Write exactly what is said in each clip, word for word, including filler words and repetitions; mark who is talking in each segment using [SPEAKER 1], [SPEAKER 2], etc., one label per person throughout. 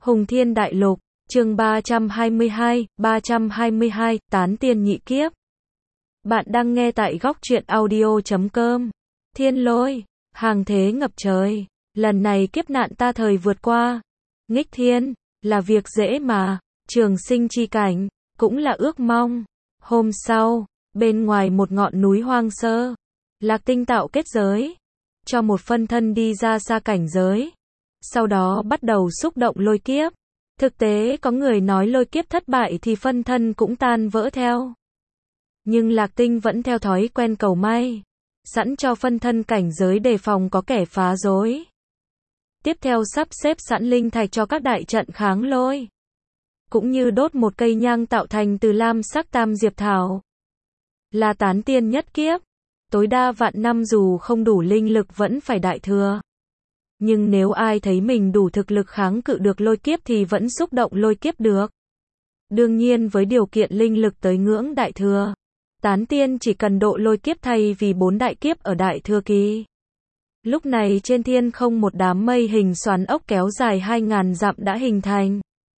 [SPEAKER 1] Hùng Thiên Đại Lục, chương ba trăm hai mươi hai, ba trăm hai mươi hai, Tán Tiên Nhị Kiếp. Bạn đang nghe tại góc truyện audio chấm com. Thiên lôi, hàng thế ngập trời, lần này kiếp nạn ta thời vượt qua. Nghích thiên, là việc dễ mà, trường sinh chi cảnh, cũng là ước mong. Hôm sau, bên ngoài một ngọn núi hoang sơ, Lạc Tinh tạo kết giới, cho một phân thân đi ra xa cảnh giới. Sau đó bắt đầu xúc động lôi kiếp. Thực tế có người nói lôi kiếp thất bại thì phân thân cũng tan vỡ theo. Nhưng Lạc Tinh vẫn theo thói quen cầu may, sẵn cho phân thân cảnh giới đề phòng có kẻ phá rối. Tiếp theo sắp xếp sẵn linh thạch cho các đại trận kháng lôi. Cũng như đốt một cây nhang tạo thành từ lam sắc tam diệp thảo. Là tán tiên nhất kiếp. Tối đa vạn năm dù không đủ linh lực vẫn phải đại thừa. Nhưng nếu ai thấy mình đủ thực lực kháng cự được lôi kiếp thì vẫn xúc động lôi kiếp được. Đương nhiên với điều kiện linh lực tới ngưỡng đại thừa. Tán tiên chỉ cần độ lôi kiếp thay vì bốn đại kiếp ở đại thừa kỳ. Lúc này trên thiên không một đám mây hình xoắn ốc kéo dài hai ngàn dặm đã hình thành.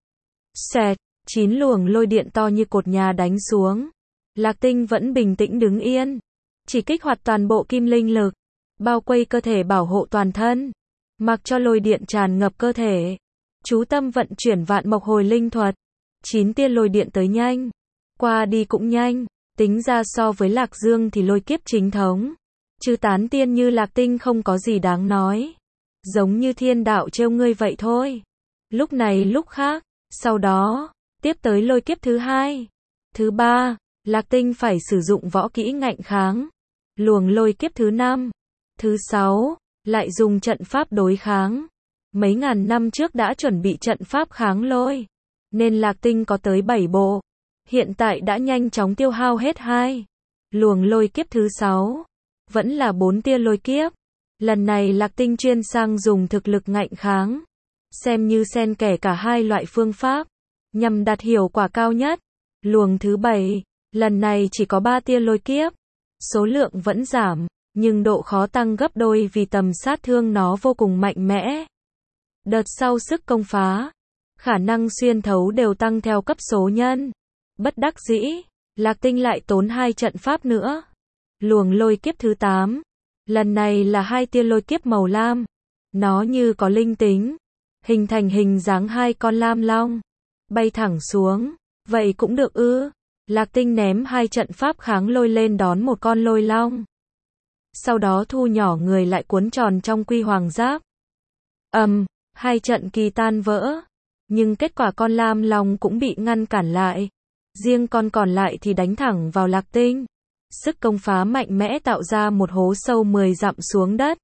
[SPEAKER 1] Xẹt, chín luồng lôi điện to như cột nhà đánh xuống. Lạc Tinh vẫn bình tĩnh đứng yên. Chỉ kích hoạt toàn bộ kim linh lực. Bao quây cơ thể bảo hộ toàn thân. Mặc cho lôi điện tràn ngập cơ thể. Chú tâm vận chuyển vạn mộc hồi linh thuật. Chín tia lôi điện tới nhanh. Qua đi cũng nhanh. Tính ra so với Lạc Dương thì lôi kiếp chính thống. Chứ tán tiên như Lạc Tinh không có gì đáng nói. Giống như thiên đạo trêu ngươi vậy thôi. Lúc này lúc khác. Sau đó, tiếp tới lôi kiếp thứ hai. Thứ ba, Lạc Tinh phải sử dụng võ kỹ ngạnh kháng. Luồng lôi kiếp thứ năm. Thứ sáu, lại dùng trận pháp đối kháng. Mấy ngàn năm trước đã chuẩn bị trận pháp kháng lôi. Nên Lạc Tinh có tới bảy bộ. Hiện tại đã nhanh chóng tiêu hao hết hai. Luồng lôi kiếp thứ sáu. Vẫn là bốn tia lôi kiếp. Lần này Lạc Tinh chuyên sang dùng thực lực ngạnh kháng. Xem như xen kẽ cả hai loại phương pháp. Nhằm đạt hiệu quả cao nhất. Luồng thứ bảy. Lần này chỉ có ba tia lôi kiếp. Số lượng vẫn giảm. Nhưng độ khó tăng gấp đôi vì tầm sát thương nó vô cùng mạnh mẽ. Đợt sau sức công phá. Khả năng xuyên thấu đều tăng theo cấp số nhân. Bất đắc dĩ. Lạc Tinh lại tốn hai trận pháp nữa. Luồng lôi kiếp thứ tám. Lần này là hai tia lôi kiếp màu lam. Nó như có linh tính. Hình thành hình dáng hai con lam long. Bay thẳng xuống. Vậy cũng được ư. Lạc Tinh ném hai trận pháp kháng lôi lên đón một con lôi long. Sau đó thu nhỏ người lại cuốn tròn trong quy hoàng giáp. Ầm, um, hai trận kỳ tan vỡ. Nhưng kết quả con lam long cũng bị ngăn cản lại. Riêng con còn lại thì đánh thẳng vào Lạc Tinh. Sức công phá mạnh mẽ tạo ra một hố sâu mười dặm xuống đất.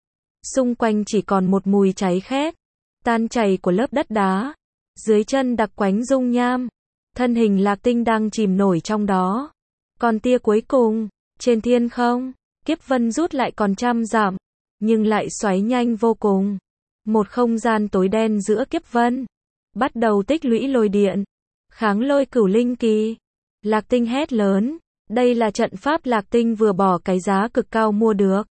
[SPEAKER 1] Xung quanh chỉ còn một mùi cháy khét, tan chảy của lớp đất đá. Dưới chân đặc quánh dung nham. Thân hình Lạc Tinh đang chìm nổi trong đó. Còn tia cuối cùng, trên thiên không, kiếp vân rút lại còn trăm dặm, nhưng lại xoáy nhanh vô cùng. Một không gian tối đen giữa kiếp vân. Bắt đầu tích lũy lôi điện. Kháng lôi cửu linh kỳ. Lạc Tinh hét lớn. Đây là trận pháp Lạc Tinh vừa bỏ cái giá cực cao mua được.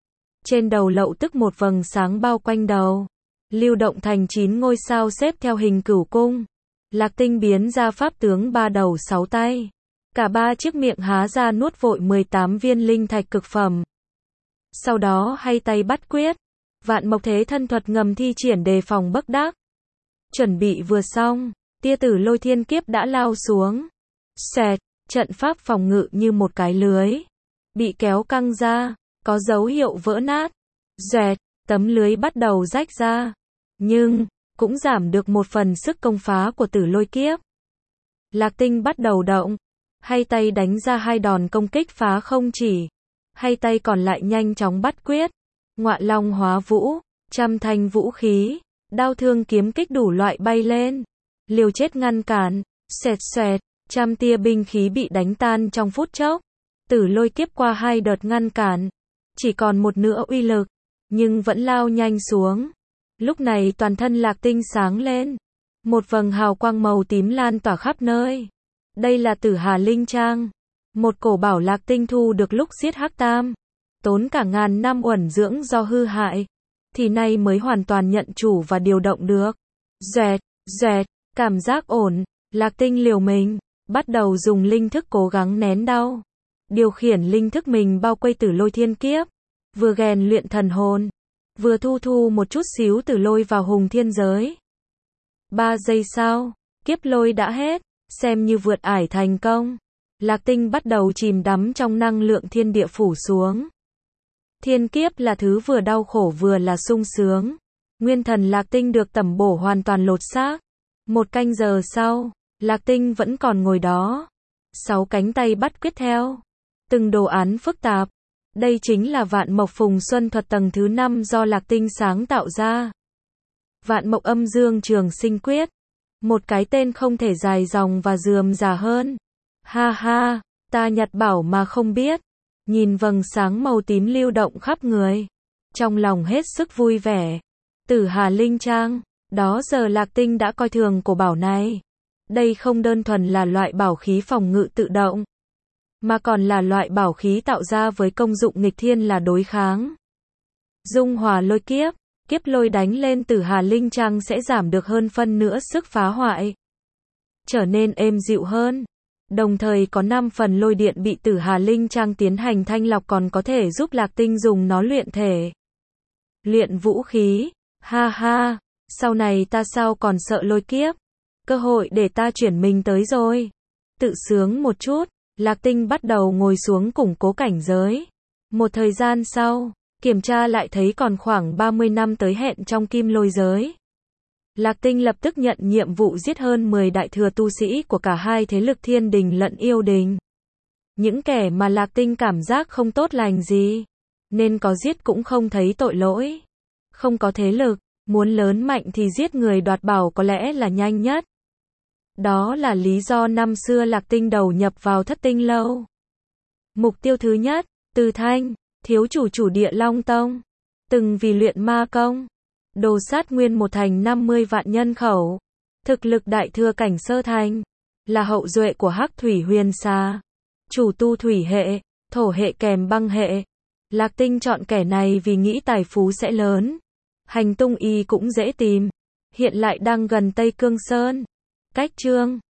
[SPEAKER 1] Trên đầu lậu tức một vầng sáng bao quanh đầu. Lưu động thành chín ngôi sao xếp theo hình cửu cung. Lạc Tinh biến ra pháp tướng ba đầu sáu tay. Cả ba chiếc miệng há ra nuốt vội mười tám viên linh thạch cực phẩm. Sau đó hay tay bắt quyết. Vạn mộc thế thân thuật ngầm thi triển đề phòng bất đắc. Chuẩn bị vừa xong, tia tử lôi thiên kiếp đã lao xuống. Xẹt, trận pháp phòng ngự như một cái lưới. Bị kéo căng ra, có dấu hiệu vỡ nát. Dẹt, tấm lưới bắt đầu rách ra. Nhưng, cũng giảm được một phần sức công phá của tử lôi kiếp. Lạc Tinh bắt đầu động. Hay tay đánh ra hai đòn công kích phá không chỉ. Hay tay còn lại nhanh chóng bắt quyết. Ngọa long hóa vũ. Trăm thanh vũ khí. Đao thương kiếm kích đủ loại bay lên. Liều chết ngăn cản. Xẹt xẹt. Trăm tia binh khí bị đánh tan trong phút chốc. Tử lôi kiếp qua hai đợt ngăn cản. Chỉ còn một nửa uy lực. Nhưng vẫn lao nhanh xuống. Lúc này toàn thân Lạc Tinh sáng lên. Một vầng hào quang màu tím lan tỏa khắp nơi. Đây là Tử Hà Linh Trang. Một cổ bảo Lạc Tinh thu được lúc giết Hắc Tam. Tốn cả ngàn năm uẩn dưỡng do hư hại. Thì nay mới hoàn toàn nhận chủ và điều động được. Dẹt, Dẹt, cảm giác ổn, Lạc Tinh liều mình, bắt đầu dùng linh thức cố gắng nén đau. Điều khiển linh thức mình bao quây Tử Lôi thiên kiếp, vừa rèn luyện thần hồn, vừa thu thu một chút xíu Tử Lôi vào hùng thiên giới. Ba giây sau, kiếp lôi đã hết, xem như vượt ải thành công. Lạc Tinh bắt đầu chìm đắm trong năng lượng thiên địa phủ xuống. Thiên kiếp là thứ vừa đau khổ vừa là sung sướng. Nguyên thần Lạc Tinh được tẩm bổ hoàn toàn lột xác. Một canh giờ sau, Lạc Tinh vẫn còn ngồi đó. Sáu cánh tay bắt quyết theo. Từng đồ án phức tạp. Đây chính là Vạn Mộc Phùng Xuân thuật tầng thứ năm do Lạc Tinh sáng tạo ra. Vạn Mộc Âm Dương Trường Sinh Quyết. Một cái tên không thể dài dòng và rườm rà hơn. Ha ha, ta nhặt bảo mà không biết. Nhìn vầng sáng màu tím lưu động khắp người. Trong lòng hết sức vui vẻ. Tử Hà Linh Trang. Đó giờ Lạc Tinh đã coi thường cổ bảo này. Đây không đơn thuần là loại bảo khí phòng ngự tự động, mà còn là loại bảo khí tạo ra với công dụng nghịch thiên là đối kháng. Dung hòa lôi kiếp, kiếp lôi đánh lên Tử Hà Linh Trang sẽ giảm được hơn phân nửa sức phá hoại. Trở nên êm dịu hơn. Đồng thời có năm phần lôi điện bị Tử Hà Linh Trang tiến hành thanh lọc còn có thể giúp Lạc Tinh dùng nó luyện thể. Luyện vũ khí. Ha ha, sau này ta sao còn sợ lôi kiếp. Cơ hội để ta chuyển mình tới rồi. Tự sướng một chút, Lạc Tinh bắt đầu ngồi xuống củng cố cảnh giới. Một thời gian sau, kiểm tra lại thấy còn khoảng ba mươi năm tới hẹn trong kim lôi giới. Lạc Tinh lập tức nhận nhiệm vụ giết hơn mười đại thừa tu sĩ của cả hai thế lực thiên đình lẫn yêu đình. Những kẻ mà Lạc Tinh cảm giác không tốt lành gì, nên có giết cũng không thấy tội lỗi. Không có thế lực, muốn lớn mạnh thì giết người đoạt bảo có lẽ là nhanh nhất. Đó là lý do năm xưa Lạc Tinh đầu nhập vào Thất Tinh Lâu. Mục tiêu thứ nhất, Từ Thanh, thiếu chủ chủ Địa Long Tông, từng vì luyện ma công, đồ sát nguyên một thành năm mươi vạn nhân khẩu, thực lực đại thừa cảnh sơ thành, là hậu duệ của Hắc Thủy Huyền Xà, chủ tu thủy hệ, thổ hệ kèm băng hệ. Lạc Tinh chọn kẻ này vì nghĩ tài phú sẽ lớn, hành tung y cũng dễ tìm, hiện lại đang gần Tây Cương Sơn. Cách chương